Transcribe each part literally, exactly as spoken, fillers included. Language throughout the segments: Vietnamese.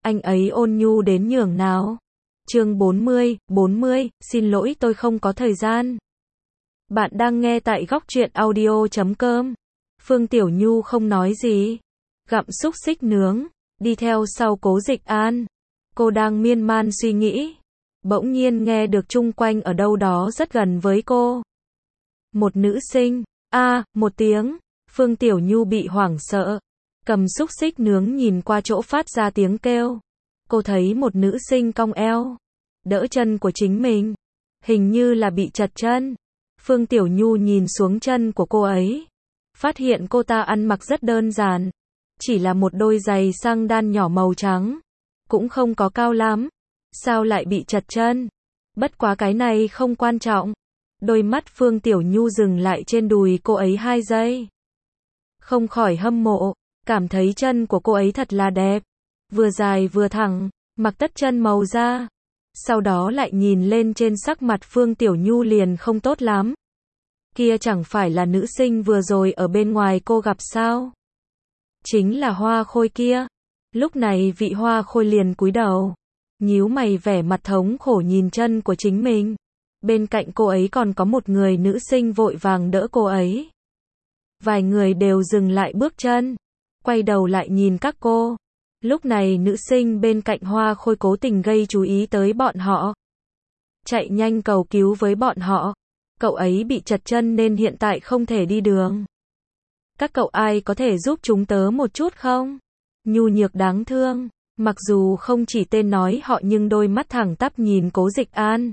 anh ấy ôn nhu đến nhường nào. Chương bốn mươi, bốn mươi, xin lỗi tôi không có thời gian. Bạn đang nghe tại góc truyện audio chấm com. Phương Tiểu Nhu không nói gì, gặm xúc xích nướng, đi theo sau Cố Dịch An. Cô đang miên man suy nghĩ, bỗng nhiên nghe được chung quanh ở đâu đó rất gần với cô. Một nữ sinh, a, à, một tiếng, Phương Tiểu Nhu bị hoảng sợ, cầm xúc xích nướng nhìn qua chỗ phát ra tiếng kêu. Cô thấy một nữ sinh cong eo, đỡ chân của chính mình, hình như là bị trật chân. Phương Tiểu Nhu nhìn xuống chân của cô ấy, phát hiện cô ta ăn mặc rất đơn giản, chỉ là một đôi giày xăng đan nhỏ màu trắng, cũng không có cao lắm. Sao lại bị trật chân? Bất quá cái này không quan trọng. Đôi mắt Phương Tiểu Nhu dừng lại trên đùi cô ấy hai giây. Không khỏi hâm mộ, cảm thấy chân của cô ấy thật là đẹp, vừa dài vừa thẳng, mặc tất chân màu da. Sau đó lại nhìn lên trên, sắc mặt Phương Tiểu Nhu liền không tốt lắm. Kia chẳng phải là nữ sinh vừa rồi ở bên ngoài cô gặp sao? Chính là Hoa Khôi kia. Lúc này vị Hoa Khôi liền cúi đầu, nhíu mày vẻ mặt thống khổ nhìn chân của chính mình. Bên cạnh cô ấy còn có một người nữ sinh vội vàng đỡ cô ấy. Vài người đều dừng lại bước chân, quay đầu lại nhìn các cô. Lúc này nữ sinh bên cạnh Hoa Khôi cố tình gây chú ý tới bọn họ, chạy nhanh cầu cứu với bọn họ. Cậu ấy bị trật chân nên hiện tại không thể đi đường. Các cậu ai có thể giúp chúng tớ một chút không? Nhu nhược đáng thương, mặc dù không chỉ tên nói họ nhưng đôi mắt thẳng tắp nhìn Cố Dịch An.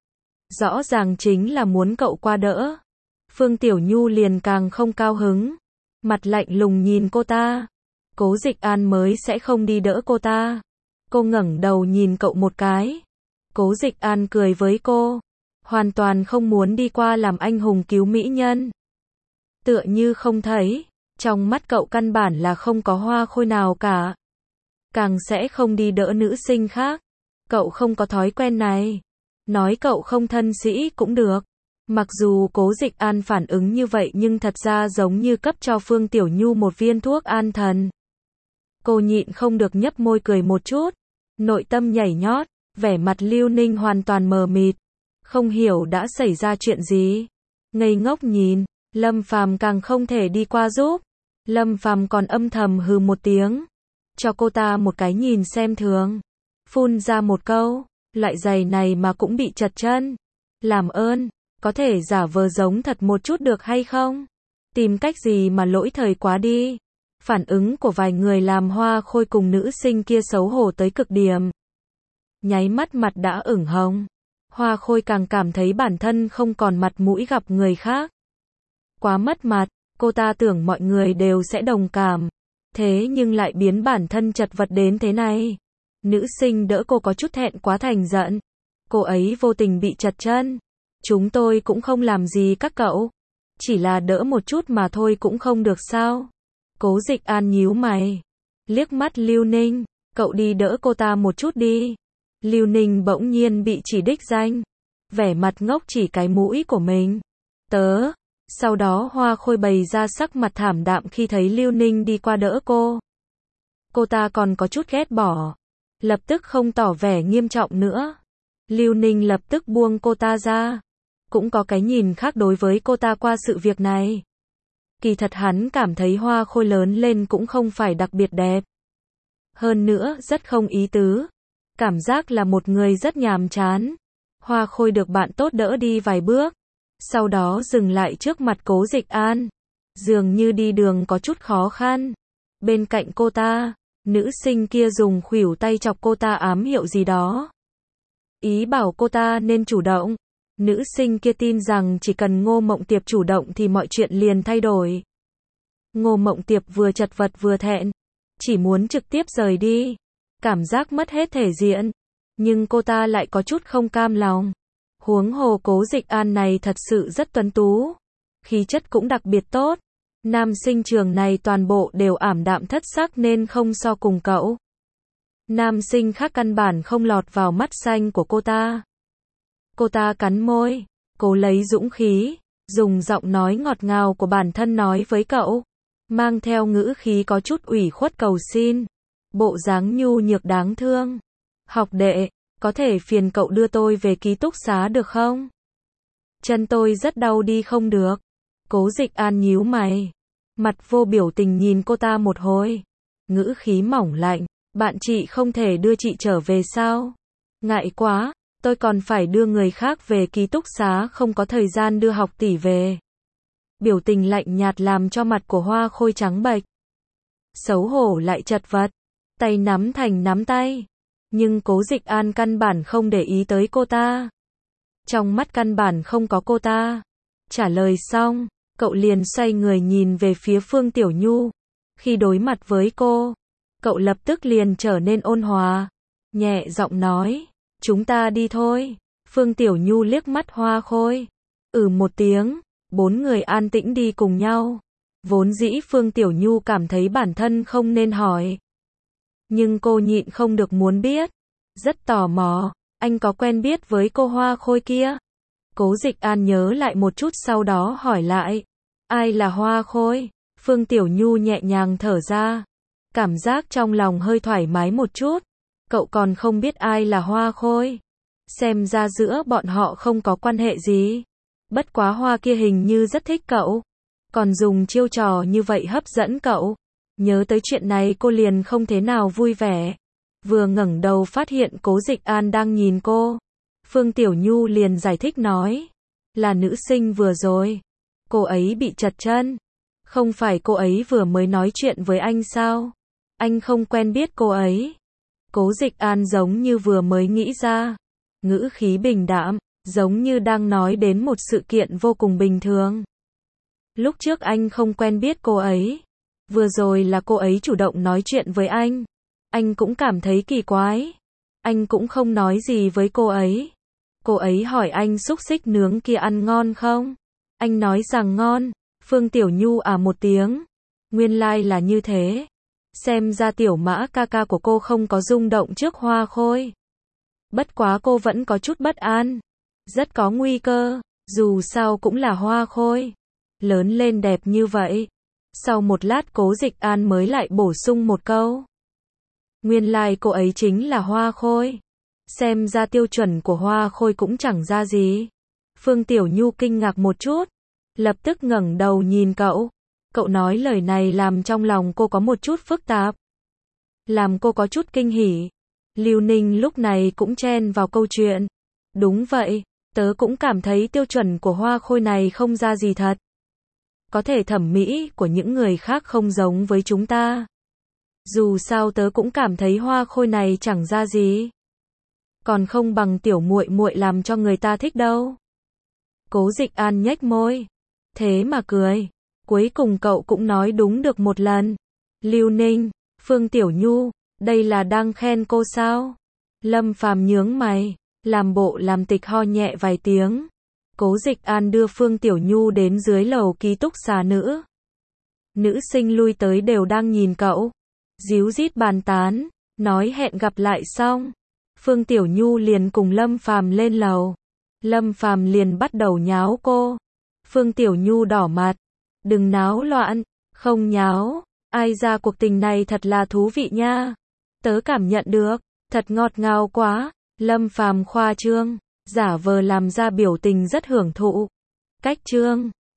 Rõ ràng chính là muốn cậu qua đỡ. Phương Tiểu Nhu liền càng không cao hứng, mặt lạnh lùng nhìn cô ta. Cố Dịch An mới sẽ không đi đỡ cô ta. Cô ngẩng đầu nhìn cậu một cái. Cố Dịch An cười với cô, hoàn toàn không muốn đi qua làm anh hùng cứu mỹ nhân. Tựa như không thấy, trong mắt cậu căn bản là không có Hoa Khôi nào cả. Càng sẽ không đi đỡ nữ sinh khác. Cậu không có thói quen này. Nói cậu không thân sĩ cũng được. Mặc dù Cố Dịch An phản ứng như vậy nhưng thật ra giống như cấp cho Phương Tiểu Nhu một viên thuốc an thần. Cô nhịn không được nhấp môi cười một chút, nội tâm nhảy nhót, vẻ mặt Lưu Ninh hoàn toàn mờ mịt, không hiểu đã xảy ra chuyện gì. Ngây ngốc nhìn, Lâm Phàm càng không thể đi qua giúp. Lâm Phàm còn âm thầm hừ một tiếng, cho cô ta một cái nhìn xem thường, phun ra một câu, loại giày này mà cũng bị trật chân. Làm ơn, có thể giả vờ giống thật một chút được hay không? Tìm cách gì mà lỗi thời quá đi. Phản ứng của vài người làm Hoa Khôi cùng nữ sinh kia xấu hổ tới cực điểm. Nháy mắt mặt đã ửng hồng. Hoa Khôi càng cảm thấy bản thân không còn mặt mũi gặp người khác. Quá mất mặt, cô ta tưởng mọi người đều sẽ đồng cảm. Thế nhưng lại biến bản thân chật vật đến thế này. Nữ sinh đỡ cô có chút thẹn quá thành giận. Cô ấy vô tình bị trật chân. Chúng tôi cũng không làm gì các cậu. Chỉ là đỡ một chút mà thôi cũng không được sao? Cố Dịch An nhíu mày, liếc mắt Lưu Ninh, cậu đi đỡ cô ta một chút đi. Lưu Ninh bỗng nhiên bị chỉ đích danh, vẻ mặt ngốc chỉ cái mũi của mình. Tớ. Sau đó Hoa Khôi bày ra sắc mặt thảm đạm khi thấy Lưu Ninh đi qua đỡ cô. Cô ta còn có chút ghét bỏ, lập tức không tỏ vẻ nghiêm trọng nữa. Lưu Ninh lập tức buông cô ta ra, cũng có cái nhìn khác đối với cô ta qua sự việc này. Kỳ thật hắn cảm thấy Hoa Khôi lớn lên cũng không phải đặc biệt đẹp. Hơn nữa rất không ý tứ. Cảm giác là một người rất nhàm chán. Hoa Khôi được bạn tốt đỡ đi vài bước, sau đó dừng lại trước mặt Cố Dịch An. Dường như đi đường có chút khó khăn. Bên cạnh cô ta, nữ sinh kia dùng khuỷu tay chọc cô ta ám hiệu gì đó. Ý bảo cô ta nên chủ động. Nữ sinh kia tin rằng chỉ cần Ngô Mộng Tiệp chủ động thì mọi chuyện liền thay đổi. Ngô Mộng Tiệp vừa chật vật vừa thẹn, chỉ muốn trực tiếp rời đi, cảm giác mất hết thể diện. Nhưng cô ta lại có chút không cam lòng. Huống hồ Cố Dịch An này thật sự rất tuấn tú, khí chất cũng đặc biệt tốt. Nam sinh trường này toàn bộ đều ảm đạm thất sắc nên không so cùng cậu. Nam sinh khác căn bản không lọt vào mắt xanh của cô ta. Cô ta cắn môi, cố lấy dũng khí, dùng giọng nói ngọt ngào của bản thân nói với cậu, mang theo ngữ khí có chút ủy khuất cầu xin. bộ dáng nhu nhược đáng thương. Học đệ, có thể phiền cậu đưa tôi về ký túc xá được không? Chân tôi rất đau đi không được. Cố Dịch An nhíu mày, mặt vô biểu tình nhìn cô ta một hồi, ngữ khí mỏng lạnh, bạn chị không thể đưa chị trở về sao? Ngại quá, tôi còn phải đưa người khác về ký túc xá, không có thời gian đưa học tỷ về. Biểu tình lạnh nhạt làm cho mặt của Hoa Khôi trắng bệch. Xấu hổ lại chật vật, tay nắm thành nắm tay. Nhưng Cố Dịch An căn bản không để ý tới cô ta. Trong mắt căn bản không có cô ta. Trả lời xong, cậu liền xoay người nhìn về phía Phương Tiểu Nhu. Khi đối mặt với cô, cậu lập tức liền trở nên ôn hòa, nhẹ giọng nói, chúng ta đi thôi. Phương Tiểu Nhu liếc mắt Hoa Khôi, ừ một tiếng, bốn người an tĩnh đi cùng nhau. Vốn dĩ Phương Tiểu Nhu cảm thấy bản thân không nên hỏi, nhưng cô nhịn không được muốn biết, rất tò mò, anh có quen biết với cô Hoa Khôi kia? Cố Dịch An nhớ lại một chút sau đó hỏi lại, ai là Hoa Khôi? Phương Tiểu Nhu nhẹ nhàng thở ra, cảm giác trong lòng hơi thoải mái một chút, cậu còn không biết ai là Hoa Khôi. Xem ra giữa bọn họ không có quan hệ gì, bất quá Hoa kia hình như rất thích cậu, còn dùng chiêu trò như vậy hấp dẫn cậu. Nhớ tới chuyện này cô liền không thế nào vui vẻ. Vừa ngẩng đầu phát hiện Cố Dịch An đang nhìn cô, Phương Tiểu Nhu liền giải thích nói, là nữ sinh vừa rồi, cô ấy bị trật chân. Không phải cô ấy vừa mới nói chuyện với anh sao? Anh không quen biết cô ấy. Cố Dịch An giống như vừa mới nghĩ ra, ngữ khí bình đạm, giống như đang nói đến một sự kiện vô cùng bình thường. Lúc trước anh không quen biết cô ấy, vừa rồi là cô ấy chủ động nói chuyện với anh. Anh cũng cảm thấy kỳ quái. Anh cũng không nói gì với cô ấy. Cô ấy hỏi anh xúc xích nướng kia ăn ngon không? Anh nói rằng ngon. Phương Tiểu Nhu à một tiếng. Nguyên lai like là như thế. Xem ra Tiểu Mã ca ca của cô không có rung động trước Hoa Khôi. Bất quá cô vẫn có chút bất an. Rất có nguy cơ. Dù sao cũng là Hoa Khôi. Lớn lên đẹp như vậy. Sau một lát Cố Dịch An mới lại bổ sung một câu. Nguyên lai like cô ấy chính là Hoa Khôi. Xem ra tiêu chuẩn của Hoa Khôi cũng chẳng ra gì. Phương Tiểu Nhu kinh ngạc một chút, lập tức ngẩng đầu nhìn cậu. Cậu nói lời này làm trong lòng cô có một chút phức tạp, làm cô có chút kinh hỉ. Lưu Ninh lúc này cũng chen vào câu chuyện. Đúng vậy, tớ cũng cảm thấy tiêu chuẩn của Hoa Khôi này không ra gì thật. Có thể thẩm mỹ của những người khác không giống với chúng ta. Dù sao tớ cũng cảm thấy Hoa Khôi này chẳng ra gì. Còn không bằng tiểu muội muội làm cho người ta thích đâu. Cố Dịch An nhếch môi, thế mà cười. Cuối cùng cậu cũng nói đúng được một lần. Lưu Ninh, Phương Tiểu Nhu, đây là đang khen cô sao? Lâm Phàm nhướng mày, làm bộ làm tịch ho nhẹ vài tiếng. Cố Dịch An đưa Phương Tiểu Nhu đến dưới lầu ký túc xá nữ. Nữ sinh lui tới đều đang nhìn cậu, díu dít bàn tán, nói hẹn gặp lại xong. Phương Tiểu Nhu liền cùng Lâm Phàm lên lầu. Lâm Phàm liền bắt đầu nháo cô. Phương Tiểu Nhu đỏ mặt, đừng náo loạn, không nháo, ai ra cuộc tình này thật là thú vị nha. Tớ cảm nhận được, thật ngọt ngào quá. Lâm Phàm khoa trương, giả vờ làm ra biểu tình rất hưởng thụ. Cách trương.